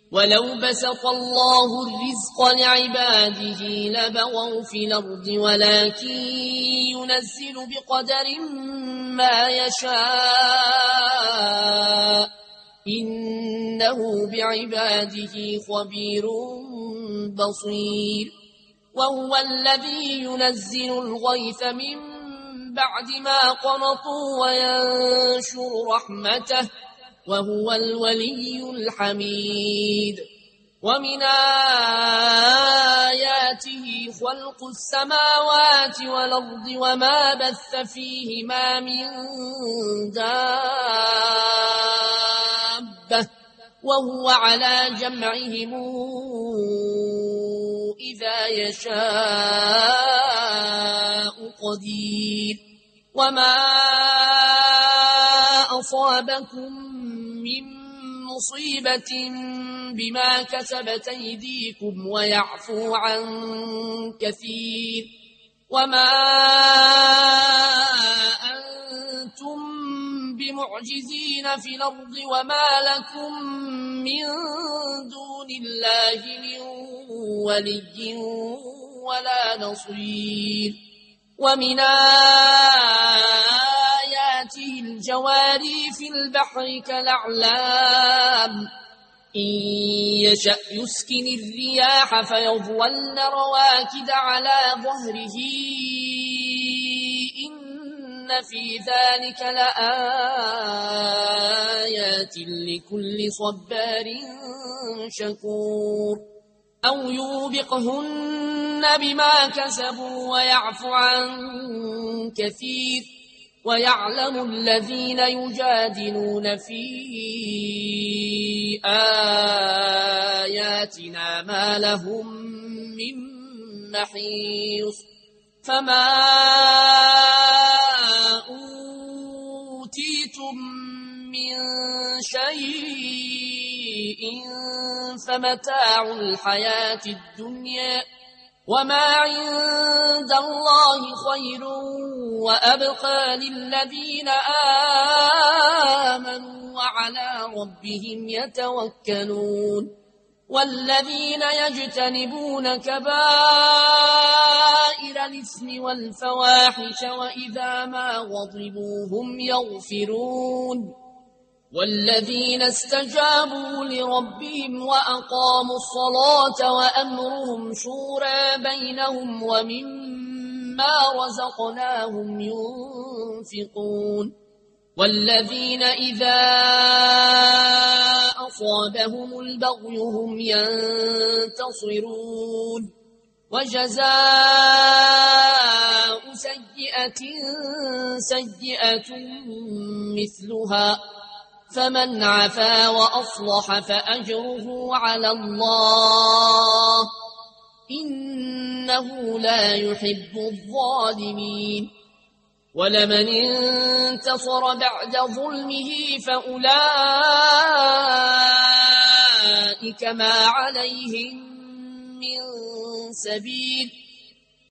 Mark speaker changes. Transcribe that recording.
Speaker 1: ولو بسط الله الرزق لعباده لبغوا في الأرض ولكن ينزل بقدر ما يشاء إنه بعباده خبير بصير وهو الذي ينزل الغيث من بعد ما قنطوا وينشر رحمته وهو الولي الحميد ومن آياته خلق السماوات والأرض وما بث فيهما من دابة وهو على جمعهم إذا يشاء قدير وما أصابكم من مصيبة بما كسبت أيديكم ويعفو عن كثير وما أنتم بمعجزين في الأرض وما لكم من دون الله من ولي ولا نصير ومن آياته الجواري في البحر كالأعلام إن يشأ يسكن الرياح فيظلن رواكد على ظهره إن في ذلك لآيات لكل صبار شكور أو يوبقهن بما كسبوا ويعفو عن كثير ويعلم الذين يجادلون في آياتنا ما لهم من محيص فما أوتيتم من شيء فمتاع الحياة الدنيا وما عند الله خير وأبقى للذين آمنوا وعلى ربهم يتوكلون والذين يجتنبون كبائر الإثم والفواحش وإذا ما غضبوا هم يغفرون والذين استجابوا لربهم وأقاموا الصلاة وأمرهم شورى بينهم ومما رزقناهم ينفقون والذين إذا أصابهم البغي هم ينتصرون وجزاء سيئة سيئة مثلها فمن عفا وأصلح فأجره على الله إنه لا يحب الظالمين ولمن انتصر بعد ظلمه فأولئك ما عليهم من سبيل